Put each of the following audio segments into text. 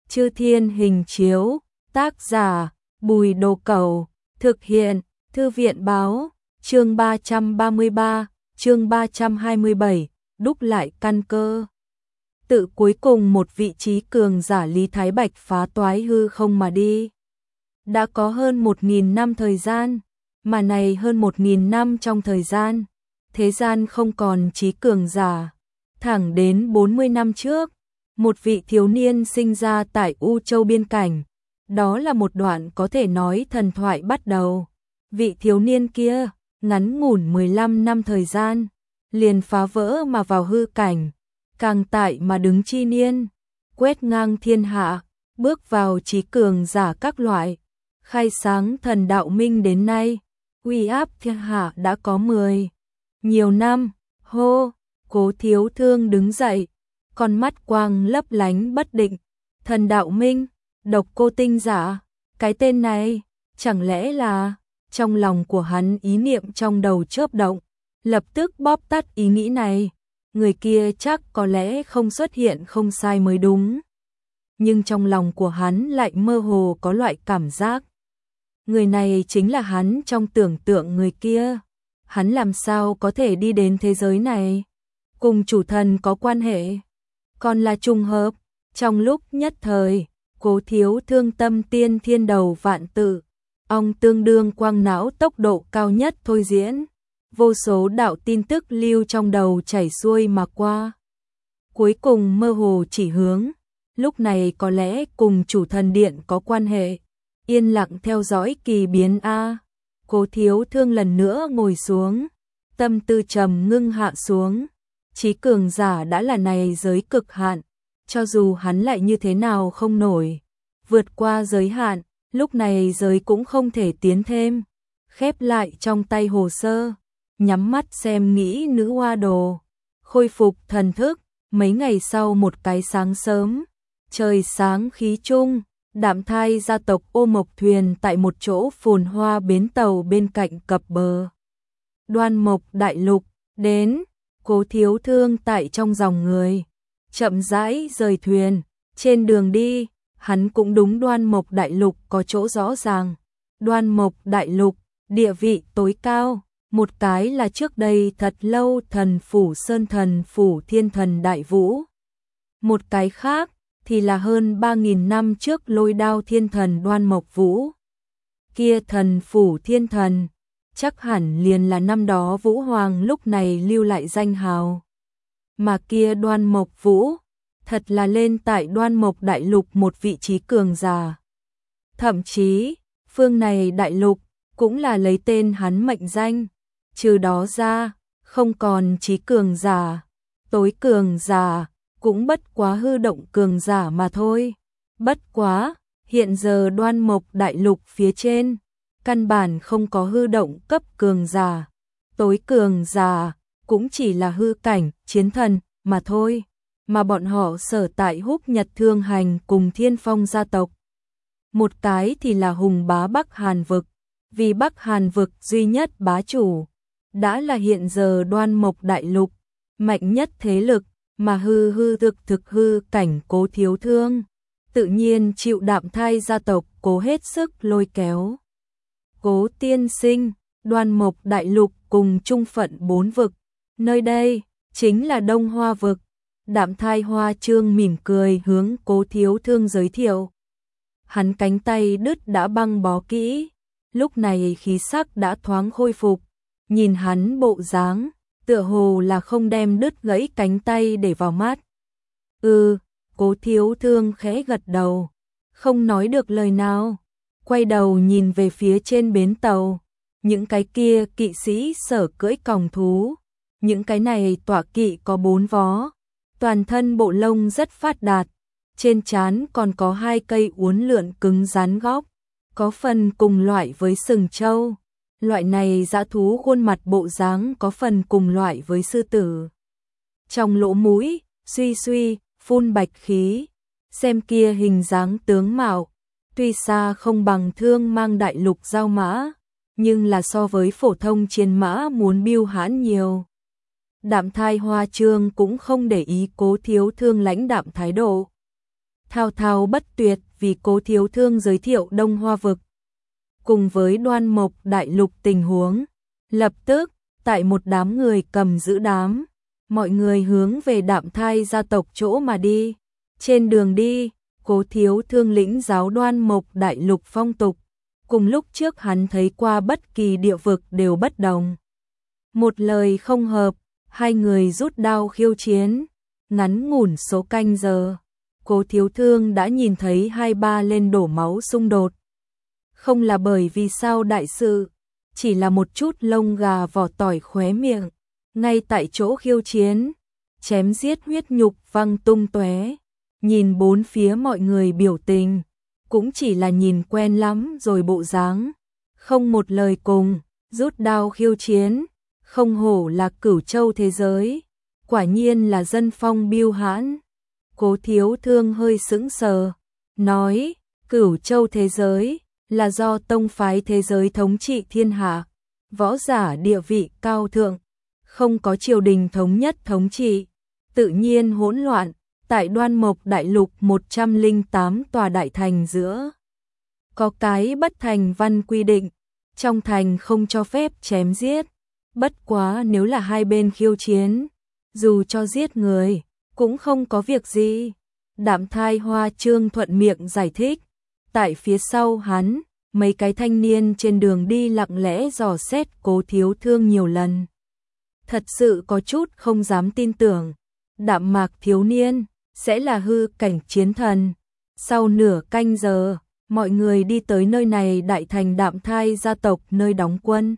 Chư Thiên Hình Chiếu, tác giả Bùi Đồ Cẩu, thực hiện Thư viện Báo, chương 333, chương 327, đúc lại căn cơ. Tự cuối cùng một vị trí cường giả Lý Thái Bạch phá toái hư không mà đi. Đã có hơn 1.000 năm thời gian, mà này hơn 1.000 năm trong thời gian, thế gian không còn trí cường giả. Thẳng đến 40 năm trước, một vị thiếu niên sinh ra tại U Châu biên cảnh. Đó là một đoạn có thể nói thần thoại bắt đầu. Vị thiếu niên kia, ngắn ngủn 15 năm thời gian, liền phá vỡ mà vào hư cảnh, càng tại mà đứng chi niên, quét ngang thiên hạ, bước vào trí cường giả các loại, khai sáng thần đạo minh đến nay, uy áp thiên hạ đã có 10 nhiều năm. Hô, Cố Thiếu Thương đứng dậy, con mắt quang lấp lánh bất định. Thần đạo minh, độc cô tinh giả, cái tên này, chẳng lẽ là... Trong lòng của hắn ý niệm trong đầu chớp động, lập tức bóp tắt ý nghĩ này. Người kia chắc có lẽ không xuất hiện không sai mới đúng. Nhưng trong lòng của hắn lại mơ hồ có loại cảm giác. Người này chính là hắn trong tưởng tượng người kia. Hắn làm sao có thể đi đến thế giới này? Cùng chủ thần có quan hệ? Còn là trùng hợp? Trong lúc nhất thời, Cố Thiếu Thương tâm tiên thiên đầu vạn tự. Ông tương đương quang não tốc độ cao nhất thôi diễn. Vô số đạo tin tức lưu trong đầu chảy xuôi mà qua. Cuối cùng mơ hồ chỉ hướng. Lúc này có lẽ cùng chủ thần điện có quan hệ. Yên lặng theo dõi kỳ biến A. Cố Thiếu Thương lần nữa ngồi xuống. Tâm tư trầm ngưng hạ xuống. Trí cường giả đã là này giới cực hạn. Cho dù hắn lại như thế nào không nổi. Vượt qua giới hạn. Lúc này giới cũng không thể tiến thêm. Khép lại trong tay hồ sơ. Nhắm mắt xem nghĩ nữ hoa đồ. Khôi phục thần thức. Mấy ngày sau một cái sáng sớm. Trời sáng khí trung. Đạm Thai gia tộc ô mộc thuyền tại một chỗ phồn hoa bến tàu bên cạnh cập bờ. Đoan Mộc Đại Lục. Đến. Cố Thiếu Thương tại trong dòng người. Chậm rãi rời thuyền. Trên đường đi. Hắn cũng đúng Đoan Mộc Đại Lục có chỗ rõ ràng. Đoan Mộc Đại Lục, địa vị tối cao. Một cái là trước đây thật lâu thần phủ Sơn Thần phủ Thiên Thần Đại Vũ. Một cái khác thì là hơn 3.000 năm trước Lôi Đao Thiên Thần Đoan Mộc Vũ. Kia thần phủ Thiên Thần, chắc hẳn liền là năm đó Vũ Hoàng lúc này lưu lại danh hào. Mà kia Đoan Mộc Vũ, thật là lên tại Đoan Mộc Đại Lục một vị trí cường giả. Thậm chí, phương này đại lục cũng là lấy tên hắn mệnh danh. Trừ đó ra, không còn trí cường giả, tối cường giả, cũng bất quá hư động cường giả mà thôi. Bất quá, hiện giờ Đoan Mộc Đại Lục phía trên, căn bản không có hư động cấp cường giả. Tối cường giả, cũng chỉ là hư cảnh, chiến thần, mà thôi. Mà bọn họ sở tại Húc Nhật Thương Hành cùng Thiên Phong gia tộc. Một cái thì là hùng bá Bắc Hàn vực, vì Bắc Hàn vực duy nhất bá chủ, đã là hiện giờ Đoan Mộc Đại Lục, mạnh nhất thế lực, mà hư thực hư cảnh Cố Thiếu Thương, tự nhiên chịu Đạm Thai gia tộc cố hết sức lôi kéo. Cố tiên sinh, Đoan Mộc Đại Lục cùng chung phận 4 vực, nơi đây chính là Đông Hoa vực. Đạm Thai Hoa Trương mỉm cười hướng Cố Thiếu Thương giới thiệu. Hắn cánh tay đứt đã băng bó kỹ, lúc này khí sắc đã thoáng khôi phục. Nhìn hắn bộ dáng, tựa hồ là không đem đứt gãy cánh tay để vào mắt. Cố Thiếu Thương khẽ gật đầu, không nói được lời nào. Quay đầu nhìn về phía trên bến tàu, những cái kia kỵ sĩ sở cưỡi còng thú, những cái này tọa kỵ có 4 vó. Toàn thân bộ lông rất phát đạt, trên trán còn có 2 cây uốn lượn cứng rắn góc, có phần cùng loại với sừng trâu. Loại này dã thú khuôn mặt bộ dáng có phần cùng loại với sư tử. Trong lỗ mũi, suy phun bạch khí, xem kia hình dáng tướng mạo, tuy xa không bằng Thương Mang Đại Lục giao mã, nhưng là so với phổ thông chiến mã muốn biêu hãn nhiều. Đạm Thai Hoa Trương cũng không để ý Cố Thiếu Thương lãnh đạm thái độ. thao thao bất tuyệt vì Cố Thiếu Thương giới thiệu Đông Hoa vực cùng với Đoan Mộc Đại Lục tình huống. Lập tức, tại một đám người cầm giữ đám, mọi người hướng về Đạm Thai gia tộc chỗ mà đi. Trên đường đi, Cố Thiếu Thương lĩnh giáo Đoan Mộc Đại Lục phong tục, cùng lúc trước hắn thấy qua bất kỳ địa vực đều bất đồng. Một lời không hợp, hai người rút đao khiêu chiến, ngắn ngủn số canh giờ. Cố Thiếu Thương đã nhìn thấy hai ba lên đổ máu xung đột. Không là bởi vì sao đại sự, chỉ là một chút lông gà vỏ tỏi khóe miệng, ngay tại chỗ khiêu chiến, chém giết huyết nhục văng tung tóe. Nhìn bốn phía mọi người biểu tình, cũng chỉ là nhìn quen lắm rồi bộ dáng, không một lời cùng, rút đao khiêu chiến, không hổ là Cửu Châu thế giới, quả nhiên là dân phong biêu hãn. Cố Thiếu Thương hơi sững sờ, nói, Cửu Châu thế giới là do tông phái thế giới thống trị thiên hạ, võ giả địa vị cao thượng, không có triều đình thống nhất thống trị, tự nhiên hỗn loạn. Tại Đoan Mộc Đại Lục 108 tòa đại thành giữa, có cái bất thành văn quy định, trong thành không cho phép chém giết, bất quá nếu là hai bên khiêu chiến, dù cho giết người, cũng không có việc gì. Đạm Thai Hoa Trương thuận miệng giải thích, tại phía sau hắn, mấy cái thanh niên trên đường đi lặng lẽ dò xét Cố Thiếu Thương nhiều lần. Thật sự có chút không dám tin tưởng, Đạm Mạc thiếu niên sẽ là hư cảnh chiến thần. Sau nửa canh giờ, mọi người đi tới nơi này đại thành Đạm Thai gia tộc nơi đóng quân.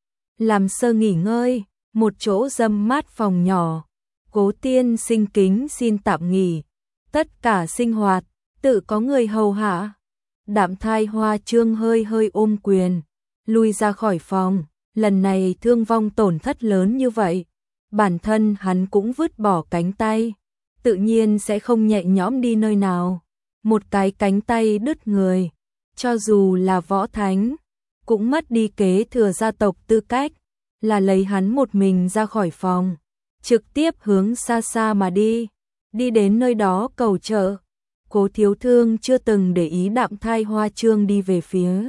Làm sơ nghỉ ngơi, một chỗ râm mát phòng nhỏ. Cố tiên sinh kính xin tạm nghỉ. Tất cả sinh hoạt, tự có người hầu hạ. Đạm Thai Hoa Trương hơi hơi ôm quyền, lui ra khỏi phòng. Lần này thương vong tổn thất lớn như vậy, bản thân hắn cũng vứt bỏ cánh tay, tự nhiên sẽ không nhẹ nhõm đi nơi nào. Một cái cánh tay đứt người, cho dù là võ thánh, cũng mất đi kế thừa gia tộc tư cách, là lấy hắn một mình ra khỏi phòng, trực tiếp hướng xa xa mà đi, đi đến nơi đó cầu trợ. Cố Thiếu Thương chưa từng để ý Đạm Thai Hoa Trương đi về phía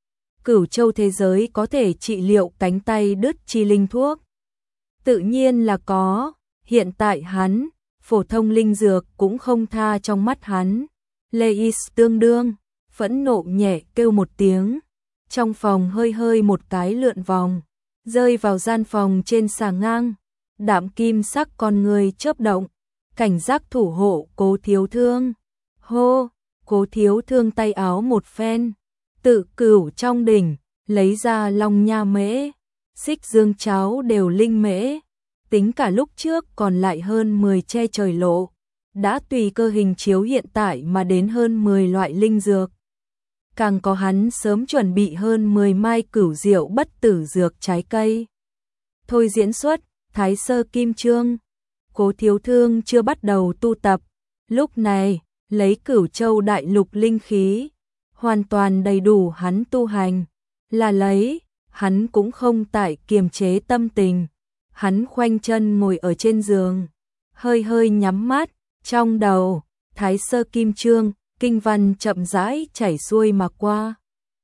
Cửu Châu thế giới có thể trị liệu cánh tay đứt chi linh thuốc. Tự nhiên là có, hiện tại hắn, phổ thông linh dược cũng không tha trong mắt hắn. Leis tương đương, phẫn nộ nhẹ kêu một tiếng, trong phòng hơi hơi một cái lượn vòng, rơi vào gian phòng trên xà ngang. Đạm kim sắc con người chớp động, cảnh giác thủ hộ Cố Thiếu Thương. Hô, Cố Thiếu Thương tay áo một phen, tự cửu trong đỉnh, lấy ra long nha mễ, xích dương cháo đều linh mễ, tính cả lúc trước còn lại hơn 10 che trời lộ, đã tùy cơ hình chiếu hiện tại mà đến hơn 10 loại linh dược. Càng có hắn sớm chuẩn bị hơn 10 mai cửu diệu bất tử dược trái cây. Thôi diễn xuất, Thái Sơ Kim Chương. Cố Thiếu Thương chưa bắt đầu tu tập, lúc này, lấy Cửu Châu đại lục linh khí, hoàn toàn đầy đủ hắn tu hành, là lấy, hắn cũng không tại kiềm chế tâm tình. Hắn khoanh chân ngồi ở trên giường, hơi hơi nhắm mắt, trong đầu, Thái Sơ Kim Chương, kinh văn chậm rãi chảy xuôi mà qua.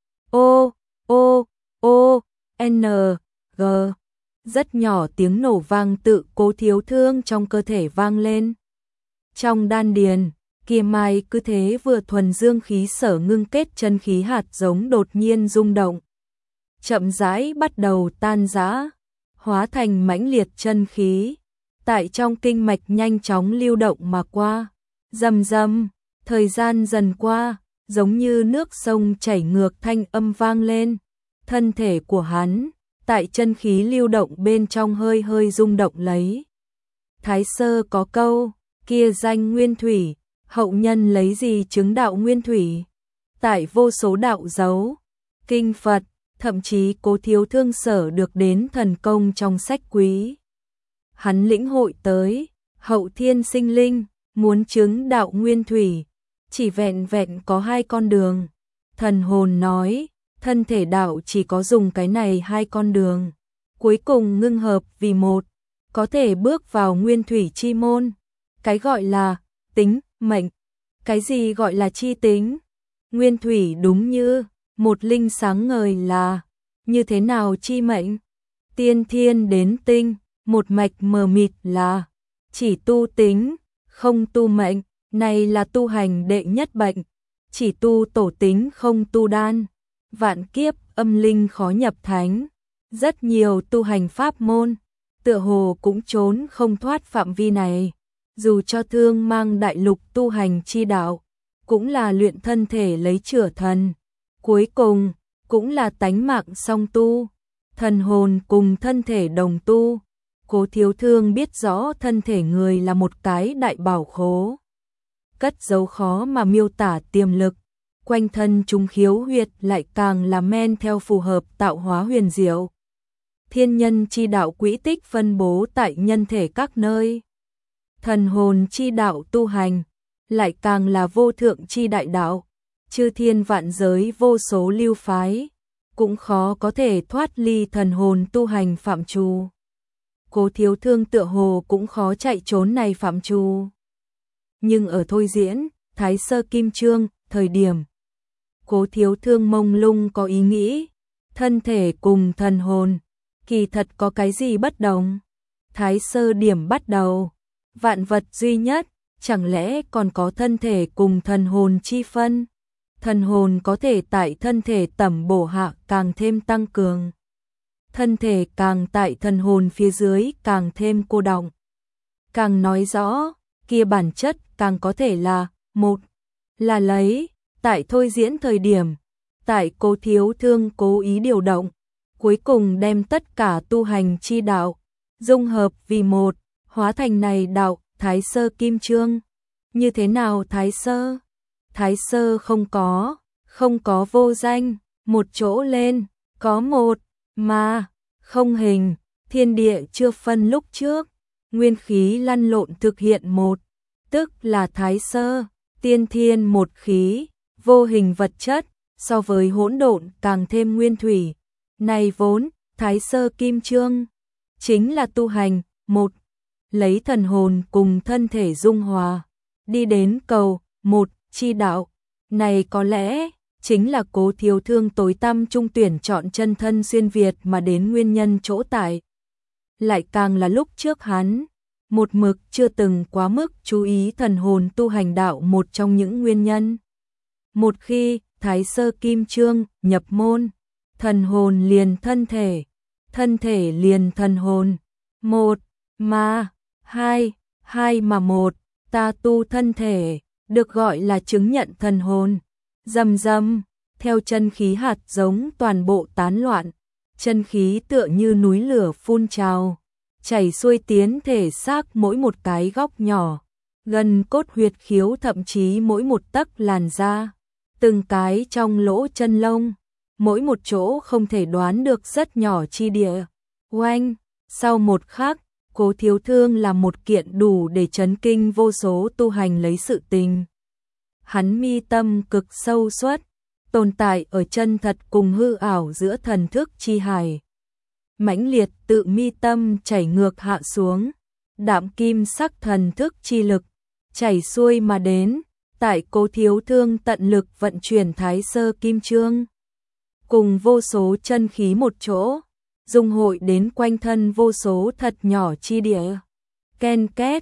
O, O, O, N, G. Rất nhỏ tiếng nổ vang tự Cố Thiếu Thương trong cơ thể vang lên. Trong đan điền, kia mai cứ thế vừa thuần dương khí sở ngưng kết chân khí hạt giống đột nhiên rung động. Chậm rãi bắt đầu tan rã, hóa thành mãnh liệt chân khí, tại trong kinh mạch nhanh chóng lưu động mà qua. Rầm rầm, thời gian dần qua, giống như nước sông chảy ngược thanh âm vang lên. Thân thể của hắn, tại chân khí lưu động bên trong hơi hơi rung động lấy. Thái Sơ có câu, kia danh nguyên thủy, hậu nhân lấy gì chứng đạo nguyên thủy? Tại vô số đạo dấu, kinh Phật, thậm chí Cố Thiếu Thương sở được đến thần công trong sách quý. Hắn lĩnh hội tới, hậu thiên sinh linh, muốn chứng đạo nguyên thủy, chỉ vẹn vẹn có hai con đường. Thần hồn nói, thân thể đạo chỉ có dùng cái này hai con đường, cuối cùng ngưng hợp vì một, có thể bước vào nguyên thủy chi môn. Cái gọi là tính, mệnh, Cái gì gọi là chi tính? Nguyên thủy đúng như một linh sáng ngời là như thế nào chi mệnh? Tiên thiên đến tinh, một mạch mờ mịt là chỉ tu tính, không tu mệnh, này là tu hành đệ nhất bệnh, chỉ tu tổ tính không tu đan, vạn kiếp âm linh khó nhập thánh. Rất nhiều tu hành pháp môn, tựa hồ cũng trốn không thoát phạm vi này, dù cho thương mang đại lục tu hành chi đạo, cũng là luyện thân thể lấy chữa thần, cuối cùng cũng là tánh mạng song tu, thần hồn cùng thân thể đồng tu. Cố Thiếu Thương biết rõ thân thể người là một cái đại bảo khố, cất giấu khó mà miêu tả tiềm lực, quanh thân trung khiếu huyệt lại càng là men theo phù hợp tạo hóa huyền diệu. Thiên nhân chi đạo quỹ tích phân bố tại nhân thể các nơi. Thần hồn chi đạo tu hành, lại càng là vô thượng chi đại đạo, chư thiên vạn giới vô số lưu phái, cũng khó có thể thoát ly thần hồn tu hành phạm trù. Cố Thiếu Thương tựa hồ cũng khó chạy trốn này phạm trù. Nhưng ở thôi diễn, Thái Sơ Kim Chương, thời điểm Cố Thiếu Thương mông lung có ý nghĩ, thân thể cùng thần hồn, kỳ thật có cái gì bất đồng? Thái Sơ điểm bắt đầu, vạn vật duy nhất, chẳng lẽ còn có thân thể cùng thần hồn chi phân? Thần hồn có thể tại thân thể tẩm bổ hạ càng thêm tăng cường. Thân thể càng tại thần hồn phía dưới càng thêm cô đọng. Càng nói rõ, kia bản chất càng có thể là một, là lấy, tại thôi diễn thời điểm, tại Cố Thiếu Thương cố ý điều động, cuối cùng đem tất cả tu hành chi đạo, dung hợp vì một, hóa thành này đạo, Thái Sơ Kim Chương. Như thế nào Thái Sơ? Thái Sơ không có vô danh, một chỗ lên, có một, mà, không hình, thiên địa chưa phân lúc trước, nguyên khí lăn lộn thực hiện một, tức là Thái Sơ, tiên thiên một khí, vô hình vật chất, so với hỗn độn càng thêm nguyên thủy. Này vốn, Thái Sơ Kim Chương, chính là tu hành, một, lấy thần hồn cùng thân thể dung hòa, đi đến cầu, một, chi đạo. Này có lẽ, chính là Cố Thiếu Thương tối tăm trung tuyển chọn chân thân xuyên Việt mà đến nguyên nhân chỗ tại. Lại càng là lúc trước hắn, một mực chưa từng quá mức chú ý thần hồn tu hành đạo một trong những nguyên nhân. Một khi, Thái Sơ Kim Chương, nhập môn, thần hồn liền thân thể liền thần hồn, một, mà, hai mà một, ta tu thân thể, được gọi là chứng nhận thần hồn. Rầm rầm, theo chân khí hạt giống toàn bộ tán loạn, chân khí tựa như núi lửa phun trào, chảy xuôi tiến thể xác mỗi một cái góc nhỏ, gần cốt huyệt khiếu thậm chí mỗi một tấc làn da, từng cái trong lỗ chân lông, mỗi một chỗ không thể đoán được rất nhỏ chi địa. Oanh, sau một khắc, Cố Thiếu Thương là một kiện đủ để chấn kinh vô số tu hành lấy sự tình. Hắn mi tâm cực sâu suốt, tồn tại ở chân thật cùng hư ảo giữa thần thức chi hải. Mãnh liệt tự mi tâm chảy ngược hạ xuống, đạm kim sắc thần thức chi lực, chảy xuôi mà đến, tại Cố Thiếu Thương tận lực vận chuyển Thái Sơ Kim Chương. Cùng vô số chân khí một chỗ, dung hội đến quanh thân vô số thật nhỏ chi địa. Ken két,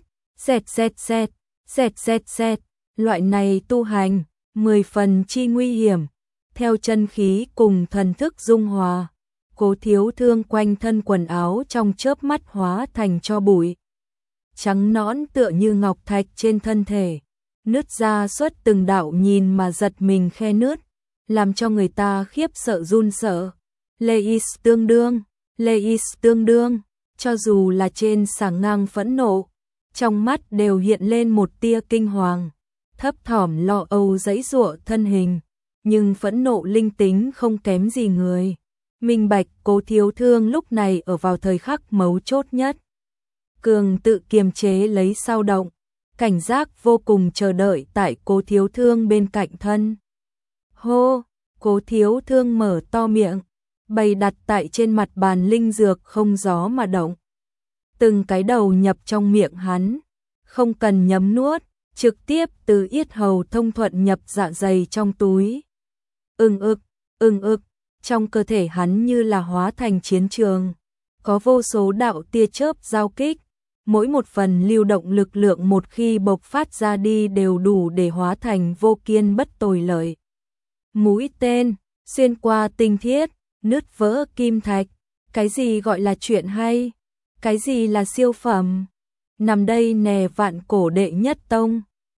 xẹt, loại này tu hành, 10 phần chi nguy hiểm, theo chân khí cùng thần thức dung hòa. Cố Thiếu Thương quanh thân quần áo trong chớp mắt hóa thành tro bụi. Trắng nõn tựa như ngọc thạch trên thân thể, nứt ra xuất từng đạo nhìn mà giật mình khe nứt, làm cho người ta khiếp sợ run sợ. Leis tương đương, cho dù là trên sảng ngang phẫn nộ, trong mắt đều hiện lên một tia kinh hoàng, thấp thỏm lo âu giãy giụa thân hình, nhưng phẫn nộ linh tính không kém gì người. Minh bạch Cố Thiếu Thương lúc này ở vào thời khắc mấu chốt nhất. Cường tự kiềm chế lấy sao động, cảnh giác vô cùng chờ đợi tại Cố Thiếu Thương bên cạnh thân. Hô, Cố Thiếu Thương mở to miệng, bày đặt tại trên mặt bàn linh dược không gió mà động. Từng cái đầu nhập trong miệng hắn, không cần nhấm nuốt, trực tiếp từ yết hầu thông thuận nhập dạ dày trong túi. Ưng ực, trong cơ thể hắn như là hóa thành chiến trường, có vô số đạo tia chớp giao kích, mỗi một phần lưu động lực lượng một khi bộc phát ra đi đều đủ để hóa thành vô kiên bất tồi lợi. Mũi tên, xuyên qua tinh thiết, nứt vỡ kim thạch, cái gì gọi là chuyện hay, cái gì là siêu phẩm. Nằm đây nè vạn cổ đệ nhất tông,